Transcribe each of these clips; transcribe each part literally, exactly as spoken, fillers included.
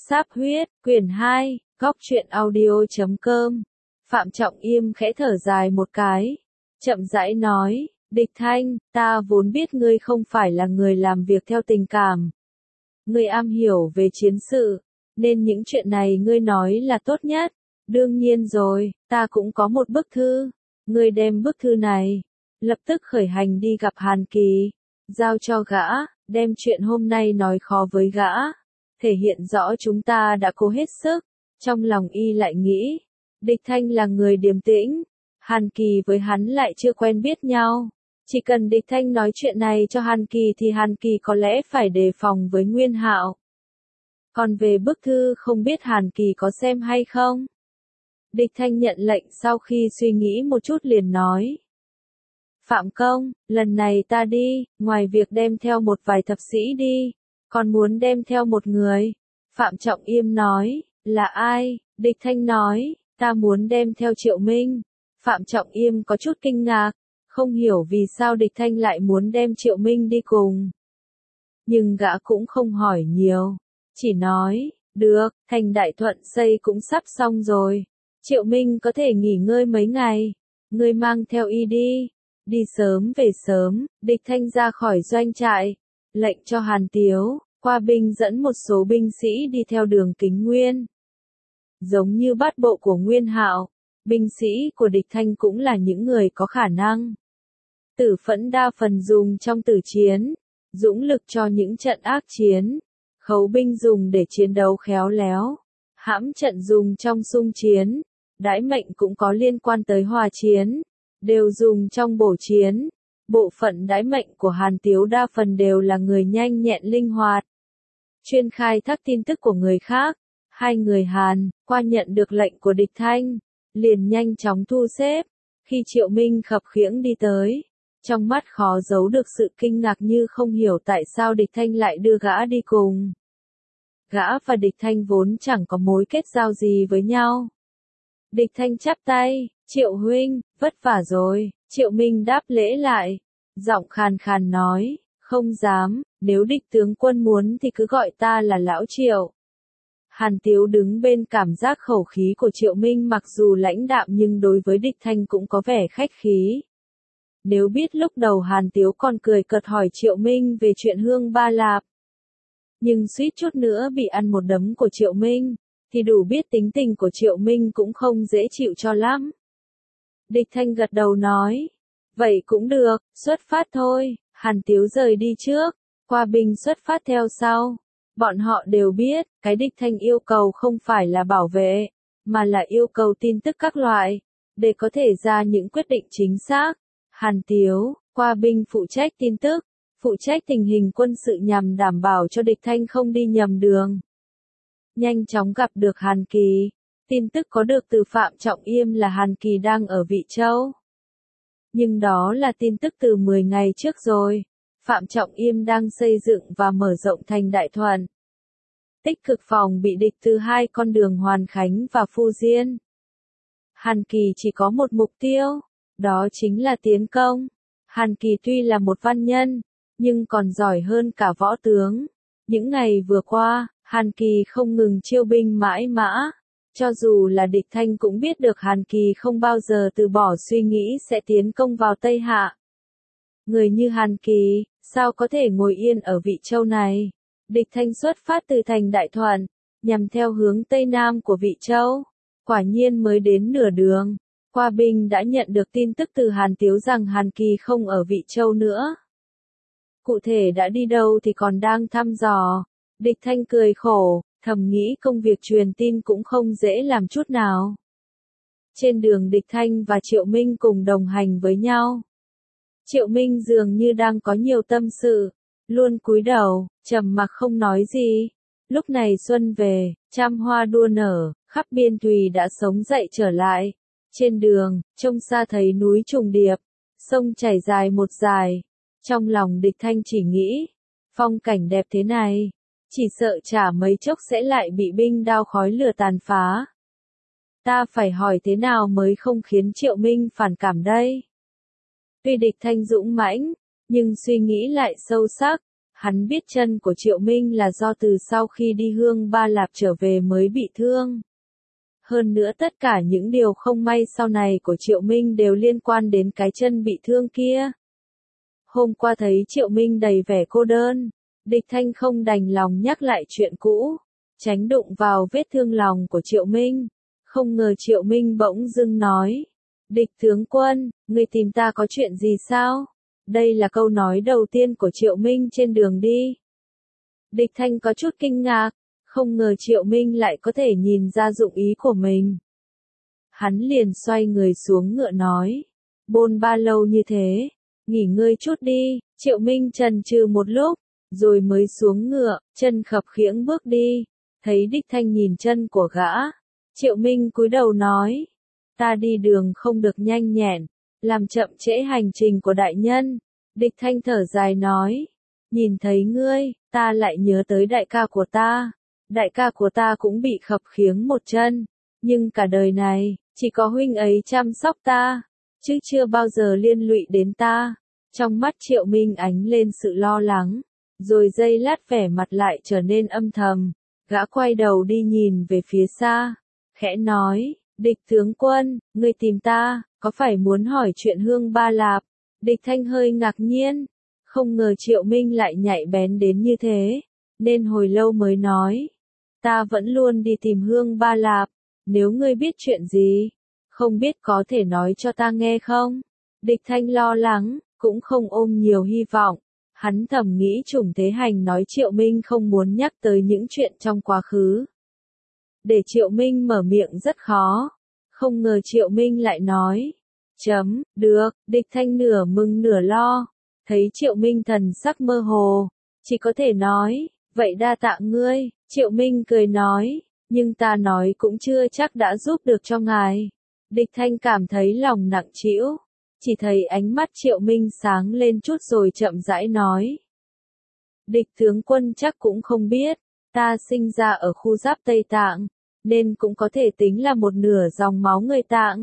Sáp huyết, quyển hai, góc truyện audio chấm com. Phạm Trọng Yêm khẽ thở dài một cái, chậm rãi nói, Địch Thanh, ta vốn biết ngươi không phải là người làm việc theo tình cảm. Ngươi am hiểu về chiến sự, nên những chuyện này ngươi nói là tốt nhất. Đương nhiên rồi, ta cũng có một bức thư. Ngươi đem bức thư này, lập tức khởi hành đi gặp Hàn Kỳ, giao cho gã, đem chuyện hôm nay nói khó với gã, thể hiện rõ chúng ta đã cố hết sức. Trong lòng y lại nghĩ, Địch Thanh là người điềm tĩnh, Hàn Kỳ với hắn lại chưa quen biết nhau. Chỉ cần Địch Thanh nói chuyện này cho Hàn Kỳ thì Hàn Kỳ có lẽ phải đề phòng với Nguyên Hạo. Còn về bức thư không biết Hàn Kỳ có xem hay không? Địch Thanh nhận lệnh sau khi suy nghĩ một chút liền nói. Phạm công, lần này ta đi, ngoài việc đem theo một vài thập sĩ đi, còn muốn đem theo một người. Phạm Trọng Yêm nói, là ai? Địch Thanh nói, ta muốn đem theo Triệu Minh. Phạm Trọng Yêm có chút kinh ngạc, không hiểu vì sao Địch Thanh lại muốn đem Triệu Minh đi cùng. Nhưng gã cũng không hỏi nhiều, chỉ nói, được, thành Đại Thuận xây cũng sắp xong rồi. Triệu Minh có thể nghỉ ngơi mấy ngày, ngươi mang theo y đi, đi sớm về sớm. Địch Thanh ra khỏi doanh trại, lệnh cho Hàn Tiếu, qua binh dẫn một số binh sĩ đi theo đường Kính Nguyên. Giống như bát bộ của Nguyên Hạo, binh sĩ của Địch Thanh cũng là những người có khả năng. Tử phẫn đa phần dùng trong tử chiến, dũng lực cho những trận ác chiến, khấu binh dùng để chiến đấu khéo léo, hãm trận dùng trong xung chiến, đãi mệnh cũng có liên quan tới hòa chiến, đều dùng trong bổ chiến. Bộ phận đãi mệnh của Hàn Tiếu đa phần đều là người nhanh nhẹn linh hoạt, chuyên khai thác tin tức của người khác. Hai người Hàn, qua nhận được lệnh của Địch Thanh, liền nhanh chóng thu xếp. Khi Triệu Minh khập khiễng đi tới, trong mắt khó giấu được sự kinh ngạc như không hiểu tại sao Địch Thanh lại đưa gã đi cùng. Gã và Địch Thanh vốn chẳng có mối kết giao gì với nhau. Địch Thanh chắp tay, Triệu huynh, vất vả rồi. Triệu Minh đáp lễ lại, giọng khàn khàn nói, không dám, nếu Địch tướng quân muốn thì cứ gọi ta là Lão Triệu. Hàn Tiếu đứng bên cảm giác khẩu khí của Triệu Minh mặc dù lãnh đạm nhưng đối với Địch Thanh cũng có vẻ khách khí. Nếu biết lúc đầu Hàn Tiếu còn cười cợt hỏi Triệu Minh về chuyện Hương Ba Lạp, nhưng suýt chút nữa bị ăn một đấm của Triệu Minh, thì đủ biết tính tình của Triệu Minh cũng không dễ chịu cho lắm. Địch Thanh gật đầu nói, vậy cũng được, xuất phát thôi. Hàn Tiếu rời đi trước, qua binh xuất phát theo sau. Bọn họ đều biết, cái Địch Thanh yêu cầu không phải là bảo vệ, mà là yêu cầu tin tức các loại, để có thể ra những quyết định chính xác. Hàn Tiếu, qua binh phụ trách tin tức, phụ trách tình hình quân sự nhằm đảm bảo cho Địch Thanh không đi nhầm đường. Nhanh chóng gặp được Hàn Kỳ, tin tức có được từ Phạm Trọng Yêm là Hàn Kỳ đang ở Vị Châu. Nhưng đó là tin tức từ mười ngày trước rồi. Phạm Trọng Yêm đang xây dựng và mở rộng thành Đại Thuận, tích cực phòng bị địch từ hai con đường Hoàn Khánh và Phu Diên. Hàn Kỳ chỉ có một mục tiêu, đó chính là tiến công. Hàn Kỳ tuy là một văn nhân, nhưng còn giỏi hơn cả võ tướng. Những ngày vừa qua, Hàn Kỳ không ngừng chiêu binh mãi mã. Cho dù là Địch Thanh cũng biết được Hàn Kỳ không bao giờ từ bỏ suy nghĩ sẽ tiến công vào Tây Hạ. Người như Hàn Kỳ, sao có thể ngồi yên ở Vị Châu này? Địch Thanh xuất phát từ thành Đại Thuận, nhằm theo hướng Tây Nam của Vị Châu. Quả nhiên mới đến nửa đường, qua binh đã nhận được tin tức từ Hàn Tiếu rằng Hàn Kỳ không ở Vị Châu nữa. Cụ thể đã đi đâu thì còn đang thăm dò. Địch Thanh cười khổ, thầm nghĩ công việc truyền tin cũng không dễ làm chút nào. Trên đường Địch Thanh và Triệu Minh cùng đồng hành với nhau. Triệu Minh dường như đang có nhiều tâm sự, luôn cúi đầu, trầm mặc không nói gì. Lúc này xuân về, trăm hoa đua nở, khắp biên thùy đã sống dậy trở lại. Trên đường, trông xa thấy núi trùng điệp, sông chảy dài một dài. Trong lòng Địch Thanh chỉ nghĩ, phong cảnh đẹp thế này, chỉ sợ chả mấy chốc sẽ lại bị binh đao khói lửa tàn phá. Ta phải hỏi thế nào mới không khiến Triệu Minh phản cảm đây? Tuy Địch Thanh dũng mãnh, nhưng suy nghĩ lại sâu sắc, Hắn biết chân của Triệu Minh là do từ sau khi đi Hương Ba Lạp trở về mới bị thương. Hơn nữa tất cả những điều không may sau này của Triệu Minh đều liên quan đến cái chân bị thương kia. Hôm qua thấy Triệu Minh đầy vẻ cô đơn, Địch Thanh không đành lòng nhắc lại chuyện cũ, tránh đụng vào vết thương lòng của Triệu Minh. Không ngờ Triệu Minh bỗng dưng nói, Địch tướng quân, ngươi tìm ta có chuyện gì sao? Đây là câu nói đầu tiên của Triệu Minh trên đường đi. Địch Thanh có chút kinh ngạc, không ngờ Triệu Minh lại có thể nhìn ra dụng ý của mình. Hắn liền xoay người xuống ngựa nói, bôn ba lâu như thế, nghỉ ngơi chút đi. Triệu Minh chần chừ một lúc, rồi mới xuống ngựa, chân khập khiễng bước đi. Thấy Địch Thanh nhìn chân của gã, Triệu Minh cúi đầu nói, ta đi đường không được nhanh nhẹn, làm chậm trễ hành trình của đại nhân. Địch Thanh thở dài nói, nhìn thấy ngươi, ta lại nhớ tới đại ca của ta. Đại ca của ta cũng bị khập khiễng một chân, nhưng cả đời này, chỉ có huynh ấy chăm sóc ta, chứ chưa bao giờ liên lụy đến ta. Trong mắt Triệu Minh ánh lên sự lo lắng, rồi giây lát vẻ mặt lại trở nên âm thầm. Gã quay đầu đi nhìn về phía xa, khẽ nói, Địch tướng quân, ngươi tìm ta, có phải muốn hỏi chuyện Hương Ba Lạp? Địch Thanh hơi ngạc nhiên, không ngờ Triệu Minh lại nhạy bén đến như thế, nên hồi lâu mới nói, ta vẫn luôn đi tìm Hương Ba Lạp, nếu ngươi biết chuyện gì, không biết có thể nói cho ta nghe không? Địch Thanh lo lắng, cũng không ôm nhiều hy vọng. Hắn thầm nghĩ Trùng Thế Hành nói Triệu Minh không muốn nhắc tới những chuyện trong quá khứ. Để Triệu Minh mở miệng rất khó. Không ngờ Triệu Minh lại nói. Chấm, được, Địch Thanh nửa mừng nửa lo. Thấy Triệu Minh thần sắc mơ hồ. Chỉ có thể nói, vậy đa tạ ngươi. Triệu Minh cười nói, nhưng ta nói cũng chưa chắc đã giúp được cho ngài. Địch Thanh cảm thấy lòng nặng trĩu. Chỉ thấy ánh mắt Triệu Minh sáng lên chút rồi chậm rãi nói. Địch tướng quân chắc cũng không biết, ta sinh ra ở khu giáp Tây Tạng, nên cũng có thể tính là một nửa dòng máu người Tạng.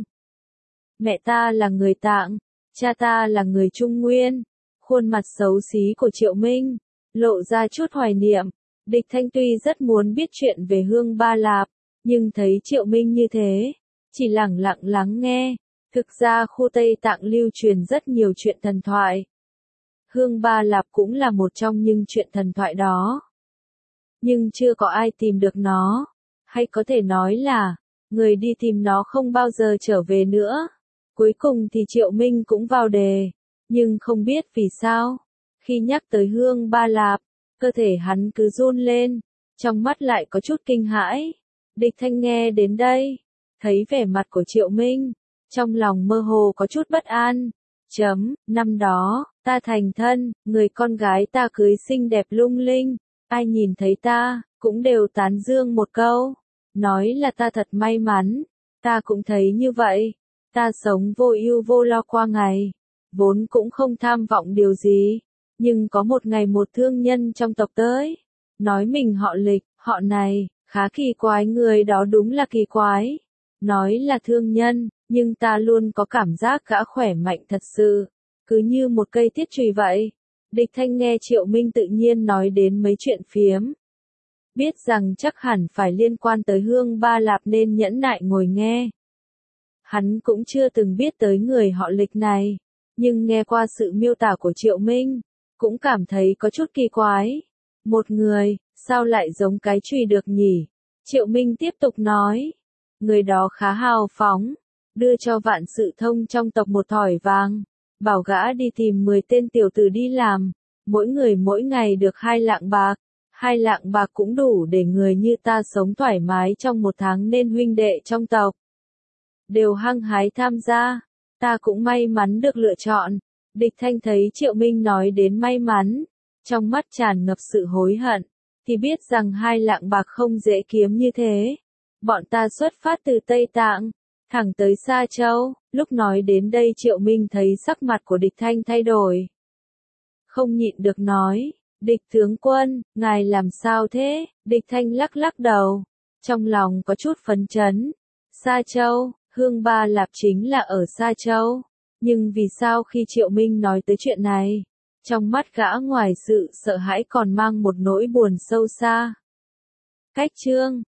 Mẹ ta là người Tạng, cha ta là người Trung Nguyên. Khuôn mặt xấu xí của Triệu Minh, lộ ra chút hoài niệm. Địch Thanh tuy rất muốn biết chuyện về Hương Ba Lạp, nhưng thấy Triệu Minh như thế, chỉ lặng lặng lắng nghe. Thực ra khu Tây Tạng lưu truyền rất nhiều chuyện thần thoại. Hương Ba Lạp cũng là một trong những chuyện thần thoại đó. Nhưng chưa có ai tìm được nó. Hay có thể nói là, người đi tìm nó không bao giờ trở về nữa. Cuối cùng thì Triệu Minh cũng vào đề. Nhưng không biết vì sao. Khi nhắc tới Hương Ba Lạp, cơ thể hắn cứ run lên. Trong mắt lại có chút kinh hãi. Địch Thanh nghe đến đây. Thấy vẻ mặt của Triệu Minh. Trong lòng mơ hồ có chút bất an. Chấm, năm đó, ta thành thân, người con gái ta cưới xinh đẹp lung linh. Ai nhìn thấy ta, cũng đều tán dương một câu. Nói là ta thật may mắn. Ta cũng thấy như vậy. Ta sống vô ưu vô lo qua ngày. Vốn cũng không tham vọng điều gì. Nhưng có một ngày một thương nhân trong tộc tới. Nói mình họ Lịch, họ này, khá kỳ quái, người đó đúng là kỳ quái. Nói là thương nhân, nhưng ta luôn có cảm giác gã khỏe mạnh thật sự. Cứ như một cây thiết chùy vậy. Địch Thanh nghe Triệu Minh tự nhiên nói đến mấy chuyện phiếm. Biết rằng chắc hẳn phải liên quan tới Hương Ba Lạp nên nhẫn nại ngồi nghe. Hắn cũng chưa từng biết tới người họ Lịch này. Nhưng nghe qua sự miêu tả của Triệu Minh, cũng cảm thấy có chút kỳ quái. Một người, sao lại giống cái chùy được nhỉ? Triệu Minh tiếp tục nói. Người đó khá hào phóng. Đưa cho Vạn Sự Thông trong tộc một thỏi vàng. Bảo gã đi tìm mười tên tiểu tử đi làm. Mỗi người mỗi ngày được hai lạng bạc. Hai lạng bạc cũng đủ để người như ta sống thoải mái trong một tháng, nên huynh đệ trong tộc đều hăng hái tham gia. Ta cũng may mắn được lựa chọn. Địch Thanh thấy Triệu Minh nói đến may mắn, trong mắt tràn ngập sự hối hận, thì biết rằng hai lạng bạc không dễ kiếm như thế. Bọn ta xuất phát từ Tây Tạng, thẳng tới Sa Châu. Lúc nói đến đây Triệu Minh thấy sắc mặt của Địch Thanh thay đổi. Không nhịn được nói, Địch tướng quân, ngài làm sao thế? Địch Thanh lắc lắc đầu, trong lòng có chút phấn chấn. Sa Châu, Hương Ba Lạp chính là ở Sa Châu. Nhưng vì sao khi Triệu Minh nói tới chuyện này, Trong mắt gã ngoài sự sợ hãi còn mang một nỗi buồn sâu xa. Cách chương